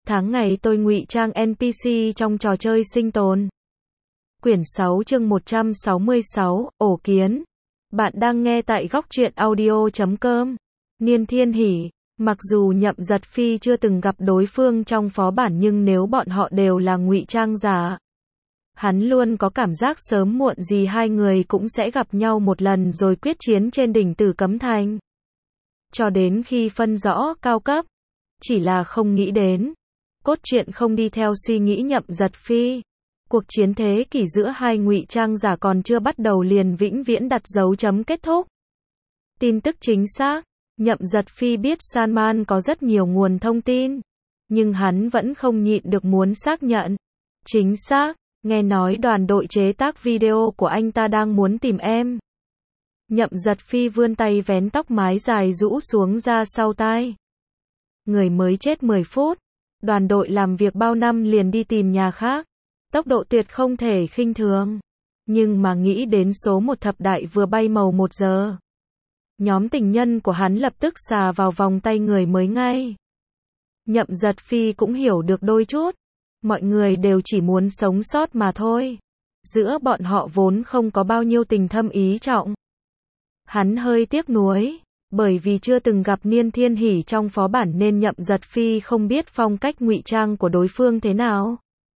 Tháng ngày tôi ngụy trang NPC trong trò chơi sinh tồn. Quyển 6 chương 166, Ổ Kiến. Bạn đang nghe tại góc truyện audio.com. Niên Thiên Hỷ. Mặc dù Nhậm Giật Phi chưa từng gặp đối phương trong phó bản nhưng nếu bọn họ đều là ngụy trang giả, hắn luôn có cảm giác sớm muộn gì hai người cũng sẽ gặp nhau một lần rồi quyết chiến trên đỉnh Tử Cấm Thành. Cho đến khi phân rõ cao cấp, chỉ là không nghĩ đến, cốt truyện không đi theo suy nghĩ Nhậm Giật Phi. Cuộc chiến thế kỷ giữa hai ngụy trang giả còn chưa bắt đầu liền vĩnh viễn đặt dấu chấm kết thúc. Tin tức chính xác, Nhậm Giật Phi biết Salman có rất nhiều nguồn thông tin, nhưng hắn vẫn không nhịn được muốn xác nhận. Chính xác, nghe nói đoàn đội chế tác video của anh ta đang muốn tìm em. Nhậm Giật Phi vươn tay vén tóc mái dài rũ xuống ra sau tai. Người mới chết 10 phút, đoàn đội làm việc bao năm liền đi tìm nhà khác. Tốc độ tuyệt không thể khinh thường. Nhưng mà nghĩ đến số một thập đại vừa bay màu 1 giờ. Nhóm tình nhân của hắn lập tức xà vào vòng tay người mới ngay. Nhậm Giật Phi cũng hiểu được đôi chút. Mọi người đều chỉ muốn sống sót mà thôi. Giữa bọn họ vốn không có bao nhiêu tình thâm ý trọng. Hắn hơi tiếc nuối, bởi vì chưa từng gặp Niên Thiên Hỷ trong phó bản nên Nhậm Giật Phi không biết phong cách ngụy trang của đối phương thế nào.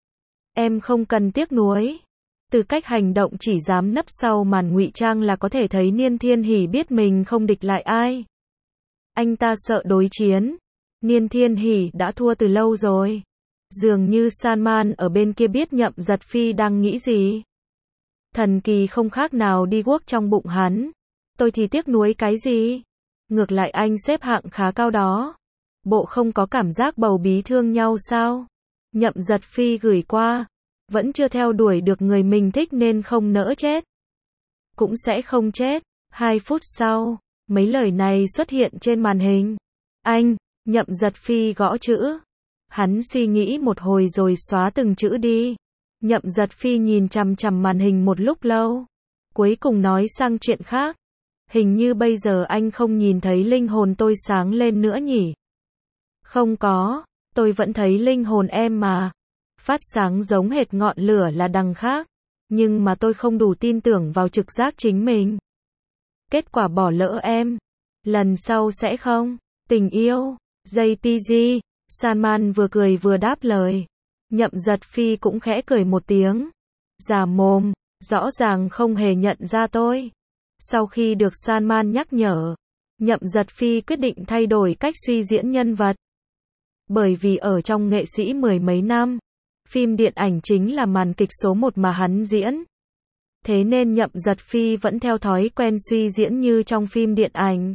Em không cần tiếc nuối. Từ cách hành động chỉ dám nấp sau màn ngụy trang là có thể thấy Niên Thiên Hỷ biết mình không địch lại ai. Anh ta sợ đối chiến. Niên Thiên Hỷ đã thua từ lâu rồi. Dường như Salman ở bên kia biết Nhậm Giật Phi đang nghĩ gì. Thần kỳ không khác nào đi guốc trong bụng hắn. Tôi thì tiếc nuối cái gì? Ngược lại anh xếp hạng khá cao đó. Bộ không có cảm giác bầu bí thương nhau sao? Nhậm Giật Phi gửi qua. Vẫn chưa theo đuổi được người mình thích nên không nỡ chết. Cũng sẽ không chết. 2 phút sau, mấy lời này xuất hiện trên màn hình. Anh, Nhậm Giật Phi gõ chữ. Hắn suy nghĩ một hồi rồi xóa từng chữ đi. Nhậm Giật Phi nhìn chằm chằm màn hình một lúc lâu. Cuối cùng nói sang chuyện khác. Hình như bây giờ anh không nhìn thấy linh hồn tôi sáng lên nữa nhỉ? Không có, tôi vẫn thấy linh hồn em mà. Phát sáng giống hệt ngọn lửa là đằng khác. Nhưng mà tôi không đủ tin tưởng vào trực giác chính mình. Kết quả bỏ lỡ em. Lần sau sẽ không. Tình yêu. JPG. Salman vừa cười vừa đáp lời. Nhậm Giật Phi cũng khẽ cười một tiếng. Già mồm, rõ ràng không hề nhận ra tôi. Sau khi được Salman nhắc nhở, Nhậm Giật Phi quyết định thay đổi cách suy diễn nhân vật. Bởi vì ở trong nghệ sĩ mười mấy năm, phim điện ảnh chính là màn kịch số 1 mà hắn diễn. Thế nên Nhậm Giật Phi vẫn theo thói quen suy diễn như trong phim điện ảnh.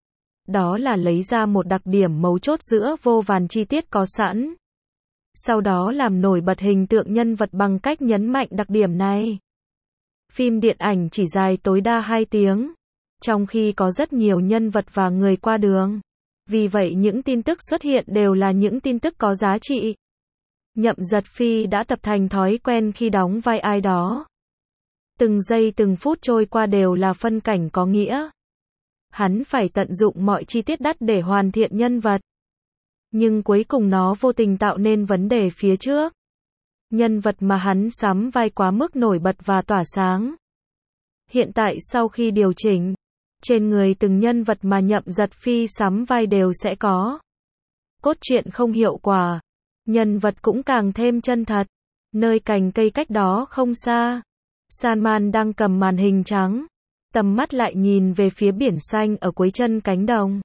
Đó là lấy ra một đặc điểm mấu chốt giữa vô vàn chi tiết có sẵn. Sau đó làm nổi bật hình tượng nhân vật bằng cách nhấn mạnh đặc điểm này. Phim điện ảnh chỉ dài tối đa 2 tiếng, trong khi có rất nhiều nhân vật và người qua đường. Vì vậy những tin tức xuất hiện đều là những tin tức có giá trị. Nhậm Giật Phi đã tập thành thói quen khi đóng vai ai đó. Từng giây từng phút trôi qua đều là phân cảnh có nghĩa. Hắn phải tận dụng mọi chi tiết đắt để hoàn thiện nhân vật. Nhưng cuối cùng nó vô tình tạo nên vấn đề phía trước. Nhân vật mà hắn sắm vai quá mức nổi bật và tỏa sáng. Hiện tại sau khi điều chỉnh, trên người từng nhân vật mà Nhậm Giật Phi sắm vai đều sẽ có. Cốt truyện không hiệu quả. Nhân vật cũng càng thêm chân thật. Nơi cành cây cách đó không xa, Salman đang cầm màn hình trắng. Tầm mắt lại nhìn về phía biển xanh ở cuối chân cánh đồng.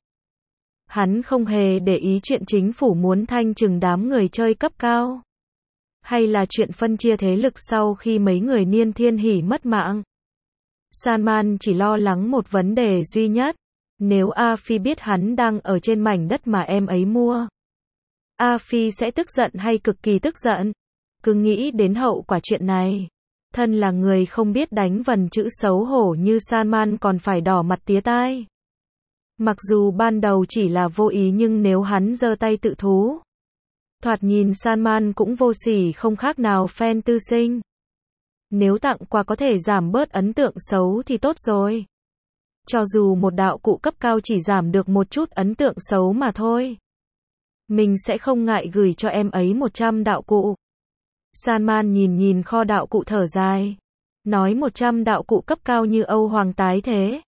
Hắn không hề để ý chuyện chính phủ muốn thanh trừng đám người chơi cấp cao. Hay là chuyện phân chia thế lực sau khi mấy người Niên Thiên Hỷ mất mạng. Salman chỉ lo lắng một vấn đề duy nhất. Nếu A Phi biết hắn đang ở trên mảnh đất mà em ấy mua, A Phi sẽ tức giận hay cực kỳ tức giận. Cứ nghĩ đến hậu quả chuyện này. Thân là người không biết đánh vần chữ xấu hổ như Salman còn phải đỏ mặt tía tai. Mặc dù ban đầu chỉ là vô ý nhưng nếu hắn giơ tay tự thú. Thoạt nhìn Salman cũng vô sỉ không khác nào fan tư sinh. Nếu tặng quà có thể giảm bớt ấn tượng xấu thì tốt rồi. Cho dù một đạo cụ cấp cao chỉ giảm được một chút ấn tượng xấu mà thôi. Mình sẽ không ngại gửi cho em ấy 100 đạo cụ. Salman nhìn kho đạo cụ thở dài. Nói 100 đạo cụ cấp cao như Âu Hoàng tái thế.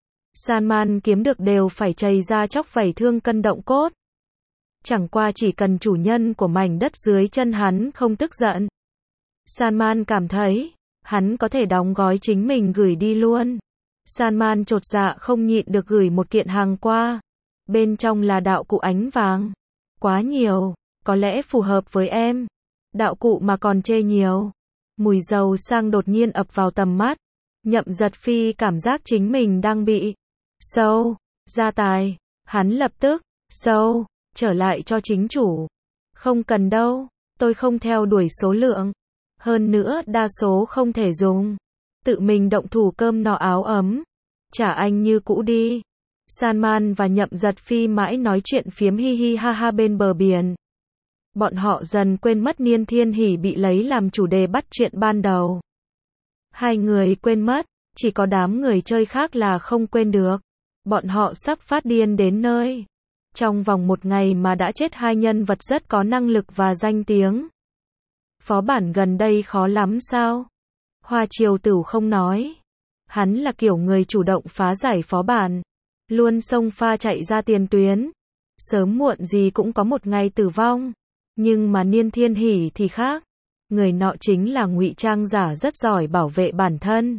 Salman kiếm được đều phải chầy ra chóc vảy thương cân động cốt. Chẳng qua chỉ cần chủ nhân của mảnh đất dưới chân hắn không tức giận. Salman cảm thấy, hắn có thể đóng gói chính mình gửi đi luôn. Salman chột dạ không nhịn được gửi một kiện hàng qua. Bên trong là đạo cụ ánh vàng. Quá nhiều, có lẽ phù hợp với em. Đạo cụ mà còn chê nhiều. Mùi dầu sang đột nhiên ập vào tầm mắt. Nhậm Giật Phi cảm giác chính mình đang bị sâu, gia tài. Hắn lập tức, sâu, trở lại cho chính chủ. Không cần đâu, tôi không theo đuổi số lượng. Hơn nữa đa số không thể dùng. Tự mình động thủ cơm no áo ấm. Trả anh như cũ đi. Salman và Nhậm Giật Phi mãi nói chuyện phiếm hi hi ha ha bên bờ biển. Bọn họ dần quên mất Niên Thiên Hỷ bị lấy làm chủ đề bắt chuyện ban đầu. Hai người quên mất, chỉ có đám người chơi khác là không quên được. Bọn họ sắp phát điên đến nơi. Trong vòng một ngày mà đã chết hai nhân vật rất có năng lực và danh tiếng. Phó bản gần đây khó lắm sao? Hoa Triều Tửu không nói. Hắn là kiểu người chủ động phá giải phó bản. Luôn xông pha chạy ra tiền tuyến. Sớm muộn gì cũng có một ngày tử vong. Nhưng mà Niên Thiên Hỷ thì khác. Người nọ chính là ngụy trang giả rất giỏi bảo vệ bản thân.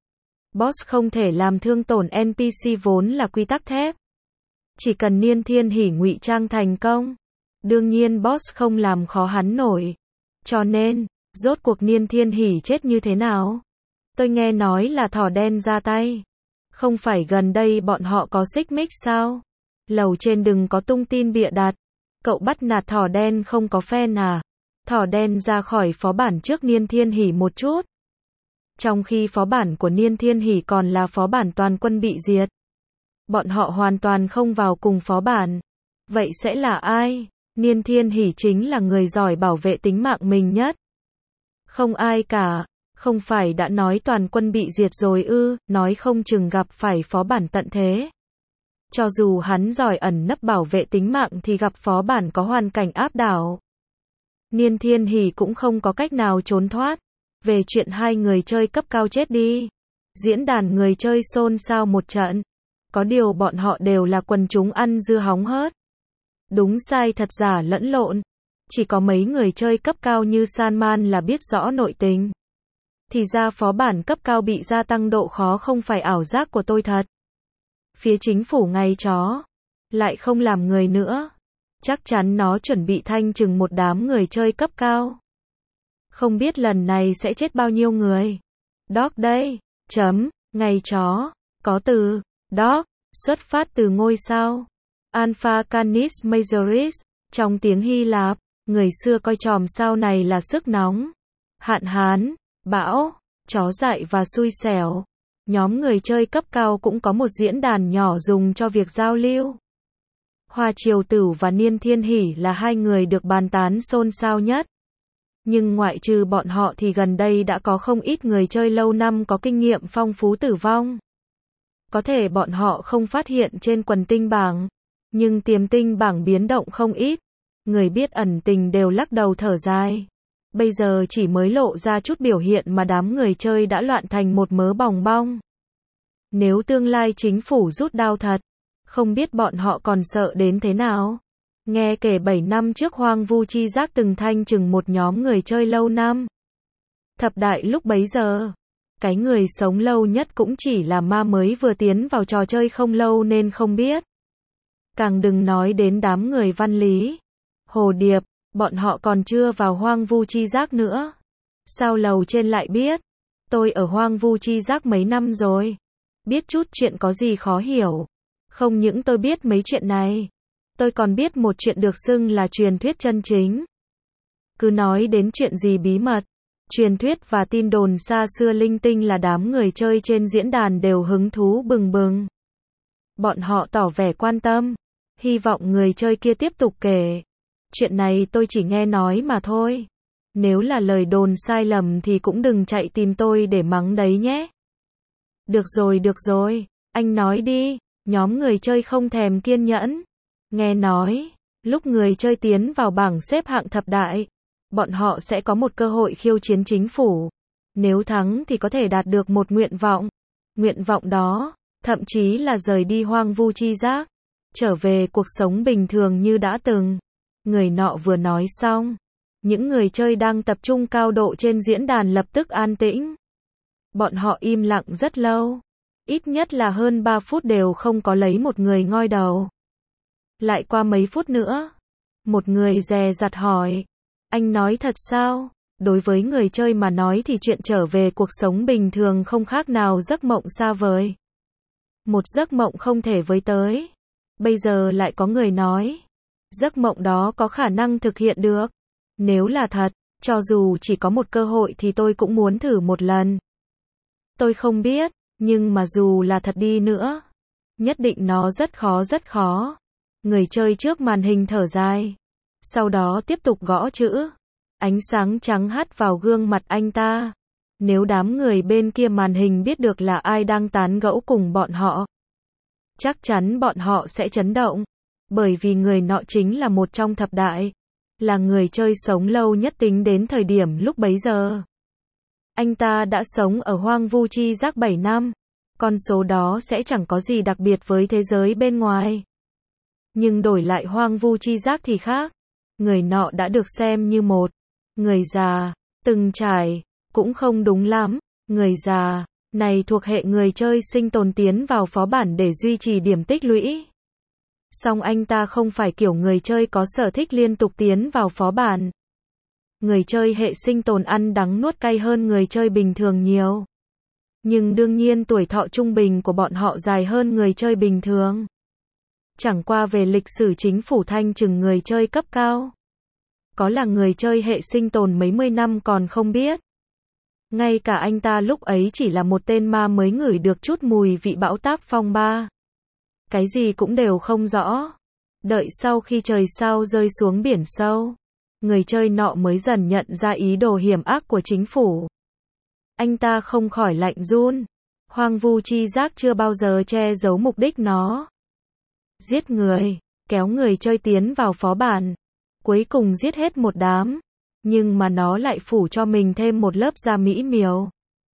Boss không thể làm thương tổn NPC vốn là quy tắc thép. Chỉ cần Niên Thiên Hỷ ngụy trang thành công. Đương nhiên boss không làm khó hắn nổi. Cho nên, rốt cuộc Niên Thiên Hỷ chết như thế nào? Tôi nghe nói là thỏ đen ra tay. Không phải gần đây bọn họ có xích mích sao? Lầu trên đừng có tung tin bịa đặt. Cậu bắt nạt thỏ đen không có fan à? Thỏ đen ra khỏi phó bản trước Niên Thiên Hỷ một chút. Trong khi phó bản của Niên Thiên Hỷ còn là phó bản toàn quân bị diệt. Bọn họ hoàn toàn không vào cùng phó bản. Vậy sẽ là ai? Niên Thiên Hỷ chính là người giỏi bảo vệ tính mạng mình nhất. Không ai cả. Không phải đã nói toàn quân bị diệt rồi ư, nói không chừng gặp phải phó bản tận thế. Cho dù hắn giỏi ẩn nấp bảo vệ tính mạng thì gặp phó bản có hoàn cảnh áp đảo. Niên Thiên Hỷ cũng không có cách nào trốn thoát. Về chuyện hai người chơi cấp cao chết đi. Diễn đàn người chơi xôn xao một trận. Có điều bọn họ đều là quần chúng ăn dưa hóng hớt. Đúng sai thật giả lẫn lộn. Chỉ có mấy người chơi cấp cao như Salman là biết rõ nội tình. Thì ra phó bản cấp cao bị gia tăng độ khó không phải ảo giác của tôi thật. Phía chính phủ ngày chó. Lại không làm người nữa. Chắc chắn nó chuẩn bị thanh trừng một đám người chơi cấp cao. Không biết lần này sẽ chết bao nhiêu người. Dog đây. Ngày chó. Có từ. Dog. Xuất phát từ ngôi sao. Alpha Canis Majoris. Trong tiếng Hy Lạp. Người xưa coi chòm sao này là sức nóng. Hạn hán. Bão. Chó dại và xui xẻo. Nhóm người chơi cấp cao cũng có một diễn đàn nhỏ dùng cho việc giao lưu. Hoa Triều Tửu và Niên Thiên Hỷ là hai người được bàn tán xôn xao nhất. Nhưng ngoại trừ bọn họ thì gần đây đã có không ít người chơi lâu năm có kinh nghiệm phong phú tử vong. Có thể bọn họ không phát hiện trên quần tinh bảng, nhưng tiềm tinh bảng biến động không ít. Người biết ẩn tình đều lắc đầu thở dài. Bây giờ chỉ mới lộ ra chút biểu hiện mà đám người chơi đã loạn thành một mớ bòng bong. Nếu tương lai chính phủ rút đao thật, không biết bọn họ còn sợ đến thế nào. Nghe kể 7 năm trước Hoang Vu Chi Giác từng thanh trừng một nhóm người chơi lâu năm. Thập đại lúc bấy giờ, cái người sống lâu nhất cũng chỉ là ma mới vừa tiến vào trò chơi không lâu nên không biết. Càng đừng nói đến đám người Văn Lý, Hồ Điệp, bọn họ còn chưa vào Hoang Vu Chi Giác nữa. Sao lầu trên lại biết? Tôi ở Hoang Vu Chi Giác mấy năm rồi. Biết chút chuyện có gì khó hiểu. Không những tôi biết mấy chuyện này, tôi còn biết một chuyện được xưng là truyền thuyết chân chính. Cứ nói đến chuyện gì bí mật, truyền thuyết và tin đồn xa xưa linh tinh là đám người chơi trên diễn đàn đều hứng thú bừng bừng. Bọn họ tỏ vẻ quan tâm, hy vọng người chơi kia tiếp tục kể. Chuyện này tôi chỉ nghe nói mà thôi. Nếu là lời đồn sai lầm thì cũng đừng chạy tìm tôi để mắng đấy nhé. Được rồi, anh nói đi. Nhóm người chơi không thèm kiên nhẫn. Nghe nói, Lúc người chơi tiến vào bảng xếp hạng thập đại, bọn họ sẽ có một cơ hội khiêu chiến chính phủ. Nếu thắng thì có thể đạt được một nguyện vọng. Nguyện vọng đó, thậm chí là rời đi hoang vu chi giác, trở về cuộc sống bình thường như đã từng. Người nọ vừa nói xong, những người chơi đang tập trung cao độ trên diễn đàn lập tức an tĩnh. Bọn họ im lặng rất lâu, ít nhất là hơn 3 phút đều không có lấy một người ngoi đầu. Lại qua mấy phút nữa, một người dè dặt hỏi, anh nói thật sao? Đối với người chơi mà nói thì chuyện trở về cuộc sống bình thường không khác nào giấc mộng xa vời. Một giấc mộng không thể với tới. Bây giờ lại có người nói, giấc mộng đó có khả năng thực hiện được. Nếu là thật, cho dù chỉ có một cơ hội thì tôi cũng muốn thử một lần. Tôi không biết, nhưng mà dù là thật đi nữa, nhất định nó rất khó rất khó. Người chơi trước màn hình thở dài, sau đó tiếp tục gõ chữ. Ánh sáng trắng hắt vào gương mặt anh ta. Nếu đám người bên kia màn hình biết được là ai đang tán gẫu cùng bọn họ, chắc chắn bọn họ sẽ chấn động. Bởi vì người nọ chính là một trong thập đại, là người chơi sống lâu nhất tính đến thời điểm lúc bấy giờ. Anh ta đã sống ở hoang vu chi giác 7 năm. Con số đó sẽ chẳng có gì đặc biệt với thế giới bên ngoài. Nhưng đổi lại hoang vu chi giác thì khác. Người nọ đã được xem như một người già, từng trải, cũng không đúng lắm. Người già này thuộc hệ người chơi sinh tồn tiến vào phó bản để duy trì điểm tích lũy. Song anh ta không phải kiểu người chơi có sở thích liên tục tiến vào phó bản. Người chơi hệ sinh tồn ăn đắng nuốt cay hơn người chơi bình thường nhiều. Nhưng đương nhiên tuổi thọ trung bình của bọn họ dài hơn người chơi bình thường. Chẳng qua về lịch sử chính phủ thanh trừng người chơi cấp cao. Có là người chơi hệ sinh tồn mấy mươi năm còn không biết. Ngay cả anh ta lúc ấy chỉ là một tên ma mới ngửi được chút mùi vị bão táp phong ba. Cái gì cũng đều không rõ. Đợi sau khi trời sao rơi xuống biển sâu, người chơi nọ mới dần nhận ra ý đồ hiểm ác của chính phủ. Anh ta không khỏi lạnh run. Hoang vu chi giác chưa bao giờ che giấu mục đích nó. Giết người, kéo người chơi tiến vào phó bản. Cuối cùng giết hết một đám. Nhưng mà nó lại phủ cho mình thêm một lớp da mỹ miều.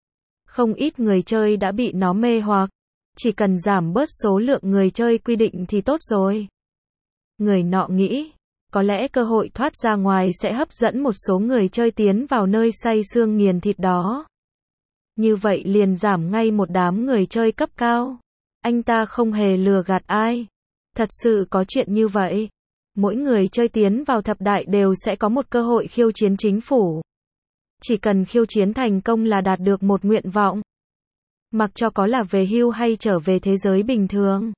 Không ít người chơi đã bị nó mê hoặc. Chỉ cần giảm bớt số lượng người chơi quy định thì tốt rồi. Người nọ nghĩ, có lẽ cơ hội thoát ra ngoài sẽ hấp dẫn một số người chơi tiến vào nơi say xương nghiền thịt đó. Như vậy liền giảm ngay một đám người chơi cấp cao. Anh ta không hề lừa gạt ai. Thật sự có chuyện như vậy. Mỗi người chơi tiến vào thập đại đều sẽ có một cơ hội khiêu chiến chính phủ. Chỉ cần khiêu chiến thành công là đạt được một nguyện vọng. Mặc cho có là về hưu hay trở về thế giới bình thường.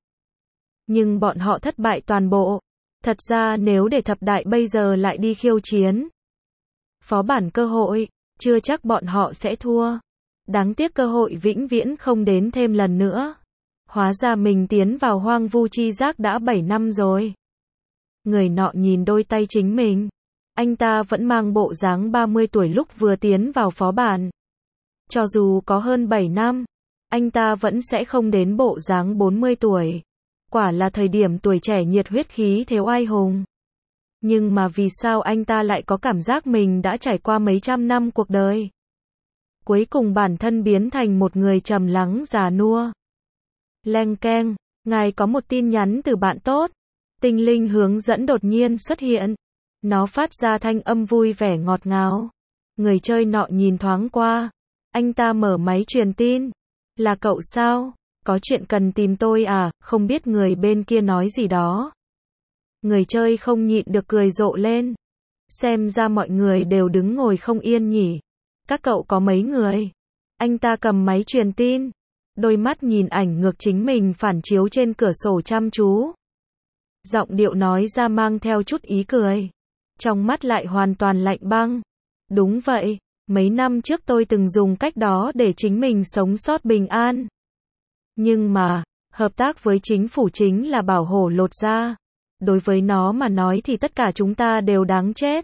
Nhưng bọn họ thất bại toàn bộ. Thật ra nếu để thập đại bây giờ lại đi khiêu chiến phó bản cơ hội, chưa chắc bọn họ sẽ thua. Đáng tiếc cơ hội vĩnh viễn không đến thêm lần nữa. Hóa ra mình tiến vào hoang vu chi giác đã 7 năm rồi. Người nọ nhìn đôi tay chính mình. Anh ta vẫn mang bộ dáng 30 tuổi lúc vừa tiến vào phó bản. Cho dù có hơn 7 năm, anh ta vẫn sẽ không đến bộ dáng 40 tuổi. Quả là thời điểm tuổi trẻ nhiệt huyết khí thế oai hùng. Nhưng mà vì sao anh ta lại có cảm giác mình đã trải qua mấy trăm năm cuộc đời? Cuối cùng bản thân biến thành một người trầm lắng già nua. Leng keng, ngài có một tin nhắn từ bạn tốt. Tinh linh hướng dẫn đột nhiên xuất hiện. Nó phát ra thanh âm vui vẻ ngọt ngào. Người chơi nọ nhìn thoáng qua. Anh ta mở máy truyền tin. Là cậu sao? Có chuyện cần tìm tôi à? Không biết người bên kia nói gì đó. Người chơi không nhịn được cười rộ lên. Xem ra mọi người đều đứng ngồi không yên nhỉ. Các cậu có mấy người? Anh ta cầm máy truyền tin. Đôi mắt nhìn ảnh ngược chính mình phản chiếu trên cửa sổ chăm chú. Giọng điệu nói ra mang theo chút ý cười. Trong mắt lại hoàn toàn lạnh băng. Đúng vậy, mấy năm trước tôi từng dùng cách đó để chính mình sống sót bình an. Nhưng mà, hợp tác với chính phủ chính là bảo hổ lột da. Đối với nó mà nói thì tất cả chúng ta đều đáng chết.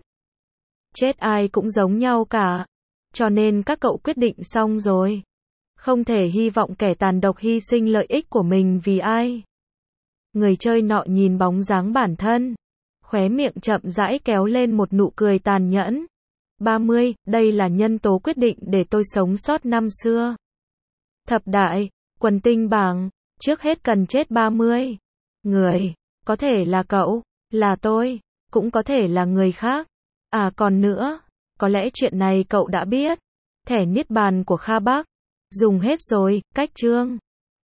Chết ai cũng giống nhau cả. Cho nên các cậu quyết định xong rồi. Không thể hy vọng kẻ tàn độc hy sinh lợi ích của mình vì ai. Người chơi nọ nhìn bóng dáng bản thân. Khóe miệng chậm rãi kéo lên một nụ cười tàn nhẫn. 30, đây là nhân tố quyết định để tôi sống sót năm xưa. Thập đại, quần tinh bảng, trước hết cần chết 30 người. Có thể là cậu, là tôi, cũng có thể là người khác. À còn nữa, có lẽ chuyện này cậu đã biết. Thẻ niết bàn của Kha Bác dùng hết rồi, cách chương.